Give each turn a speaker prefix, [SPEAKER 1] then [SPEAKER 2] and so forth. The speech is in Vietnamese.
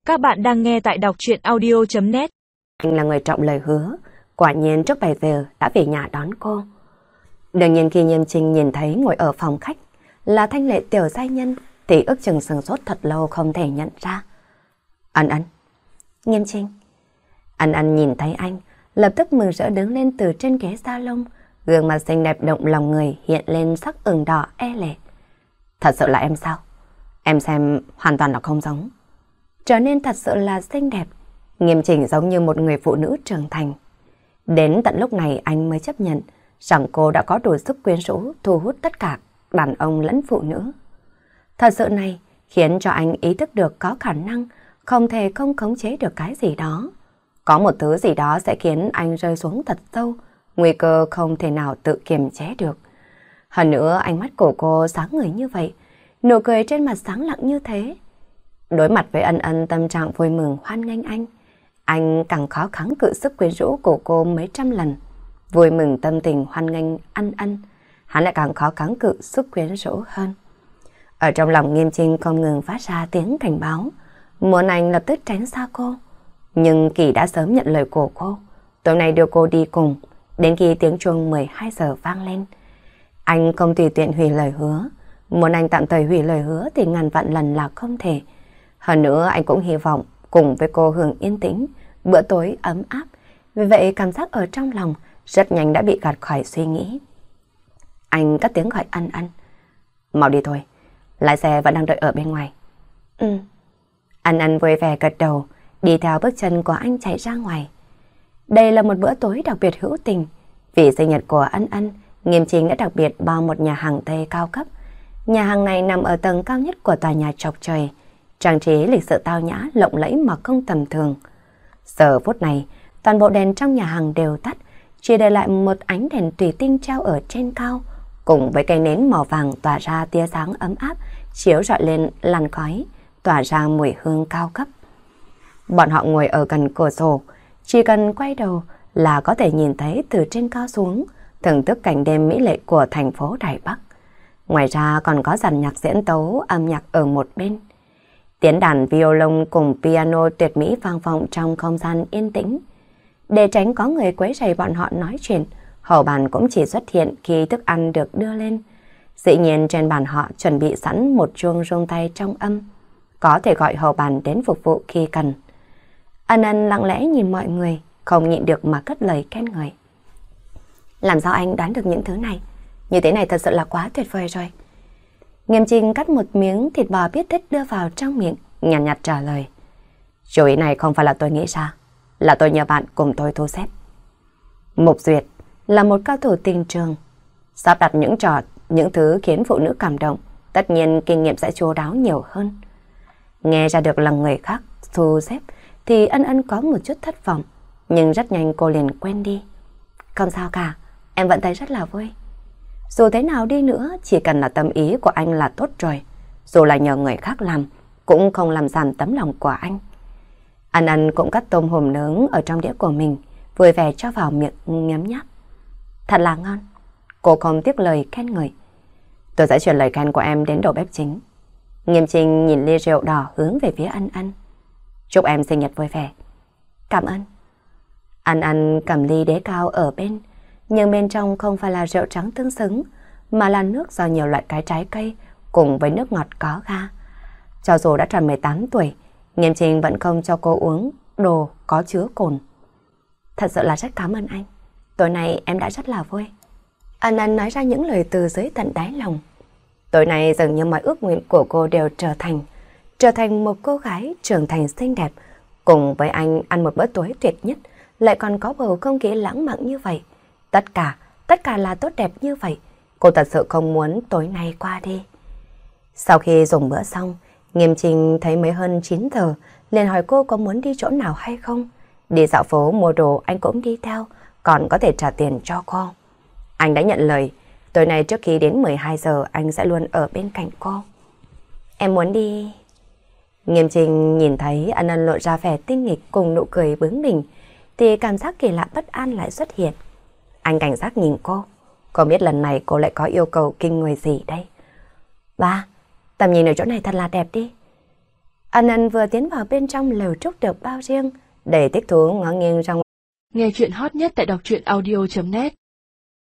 [SPEAKER 1] Các bạn đang nghe tại đọc truyện audio.net.
[SPEAKER 2] Anh là người trọng lời hứa, quả nhiên trước 7 giờ đã về nhà đón cô. Đương nhiên khi Nghiêm Trinh nhìn thấy ngồi ở phòng khách là Thanh Lệ tiểu giai nhân thì ước chừng sửng sốt thật lâu không thể nhận ra. Ân Ân. Nghiêm Trinh. Ân Ân nhìn thấy anh, lập tức mừng rỡ đứng lên từ trên ghế salon, gương mặt xinh đẹp động lòng người hiện lên sắc ửng đỏ e lệ. Thật sự là em sao? Em xem hoàn toàn là không giống. Trở nên thật sự là xinh đẹp. Nghiêm Chỉnh giống như một người phụ nữ trưởng thành. Đến tận lúc này anh mới chấp nhận rằng cô đã có đủ sức quyến rũ thu hút tất cả đàn ông lẫn phụ nữ. Thật sự này khiến cho anh ý thức được có khả năng không thể không khống chế được cái gì đó. Có một thứ gì đó sẽ khiến anh rơi xuống thật sâu, nguy cơ không thể nào tự kiềm chế được. Hơn nữa ánh mắt của cô sáng ngời như vậy, nụ cười trên mặt sáng lặng như thế. Đối mặt với Ân Ân tâm trạng vui mừng hoan nghênh anh càng khó kháng cự sức quyến rũ của cô mấy trăm lần. Vui mừng tâm tình hoan nghênh Ân, hắn lại càng khó kháng cự sức quyến rũ hơn. Ở trong lòng Nghiêm Trinh không ngừng phát ra tiếng cảnh báo, muốn anh lập tức tránh xa cô. Nhưng Kỳ đã sớm nhận lời của cô, tối nay đưa cô đi cùng, đến khi tiếng chuông 12 giờ vang lên. Anh không tùy tiện hủy lời hứa, muốn anh tạm thời hủy lời hứa thì ngàn vạn lần là không thể. Hơn nữa anh cũng hy vọng cùng với cô hưởng yên tĩnh, bữa tối ấm áp. Vì vậy cảm giác ở trong lòng rất nhanh đã bị gạt khỏi suy nghĩ. Anh cất tiếng gọi Ân. Mau đi thôi, lái xe vẫn đang đợi ở bên ngoài. Ân vui vẻ gật đầu, đi theo bước chân của anh chạy ra ngoài. Đây là một bữa tối đặc biệt hữu tình. Vì sinh nhật của Ân, Nghiêm Chính đã đặc biệt bao một nhà hàng Tây cao cấp. Nhà hàng này nằm ở tầng cao nhất của tòa nhà chọc trời, trang trí lịch sự tao nhã, lộng lẫy mà không tầm thường. Giờ phút này, toàn bộ đèn trong nhà hàng đều tắt, chỉ để lại một ánh đèn thủy tinh treo ở trên cao, cùng với cây nến màu vàng tỏa ra tia sáng ấm áp, chiếu rọi lên làn khói, tỏa ra mùi hương cao cấp. Bọn họ ngồi ở gần cửa sổ, chỉ cần quay đầu là có thể nhìn thấy từ trên cao xuống, thưởng thức cảnh đêm mỹ lệ của thành phố Đài Bắc. Ngoài ra còn có dàn nhạc diễn tấu âm nhạc ở một bên. Tiếng đàn violon cùng piano tuyệt mỹ vang vọng trong không gian yên tĩnh. Để tránh có người quấy rầy bọn họ nói chuyện, hầu bàn cũng chỉ xuất hiện khi thức ăn được đưa lên. Dĩ nhiên trên bàn họ chuẩn bị sẵn một chuông rung tay trong âm, có thể gọi hầu bàn đến phục vụ khi cần. Ân lặng lẽ nhìn mọi người, không nhịn được mà cất lời khen ngợi. Làm sao anh đoán được những thứ này? Như thế này thật sự là quá tuyệt vời rồi. Nghiêm Trinh cắt một miếng thịt bò biết thích đưa vào trong miệng, nhàn nhạt trả lời. Chủ ý này không phải là tôi nghĩ ra, là tôi nhờ bạn cùng tôi thu xếp. Mục Duyệt là một cao thủ tình trường, sắp đặt những thứ khiến phụ nữ cảm động, tất nhiên kinh nghiệm sẽ chu đáo nhiều hơn. Nghe ra được là người khác thu xếp thì Ân có một chút thất vọng, nhưng rất nhanh cô liền quên đi. Không sao cả, em vẫn thấy rất là vui. Dù thế nào đi nữa, chỉ cần là tâm ý của anh là tốt rồi. Dù là nhờ người khác làm, cũng không làm giảm tấm lòng của anh. Ân cũng cắt tôm hùm nướng ở trong đĩa của mình, vui vẻ cho vào miệng nhấm nháp. Thật là ngon. Cô không tiếc lời khen ngợi. Tôi sẽ chuyển lời khen của em đến đầu bếp chính. Nghiêm Trinh nhìn ly rượu đỏ hướng về phía Ân. Chúc em sinh nhật vui vẻ. Cảm ơn. Ân cầm ly đế cao ở bên, nhưng bên trong không phải là rượu trắng tương xứng, mà là nước do nhiều loại trái cây cùng với nước ngọt có ga. Cho dù đã tròn 18 tuổi, Nghiêm Trinh vẫn không cho cô uống đồ có chứa cồn. Thật sự là rất cảm ơn anh. Tối nay em đã rất là vui. Ân nói ra những lời từ dưới tận đáy lòng. Tối nay dường như mọi ước nguyện của cô đều trở thành một cô gái trưởng thành xinh đẹp, cùng với anh ăn một bữa tối tuyệt nhất, lại còn có bầu không khí lãng mạn như vậy. Tất cả là tốt đẹp như vậy. Cô thật sự không muốn tối nay qua đi. Sau khi dùng bữa xong, Nghiêm Trinh thấy mới hơn 9 giờ, liền hỏi cô có muốn đi chỗ nào hay không. Đi dạo phố mua đồ anh cũng đi theo, còn có thể trả tiền cho cô. Anh đã nhận lời, tối nay trước khi đến 12 giờ anh sẽ luôn ở bên cạnh cô. Em muốn đi... Nghiêm Trinh nhìn thấy Ân lộ ra vẻ tinh nghịch cùng nụ cười bướng bỉnh, thì cảm giác kỳ lạ bất an lại xuất hiện. Anh cảnh giác nhìn cô. Không biết lần này cô lại có yêu cầu kinh người gì đây? Ba, tầm nhìn ở chỗ này thật là đẹp đi. An Ân vừa tiến vào bên trong lều trúc được bao riêng, để thích thú ngó nghiêng ra.
[SPEAKER 1] Nghe chuyện hot nhất tại đọc truyện audio.net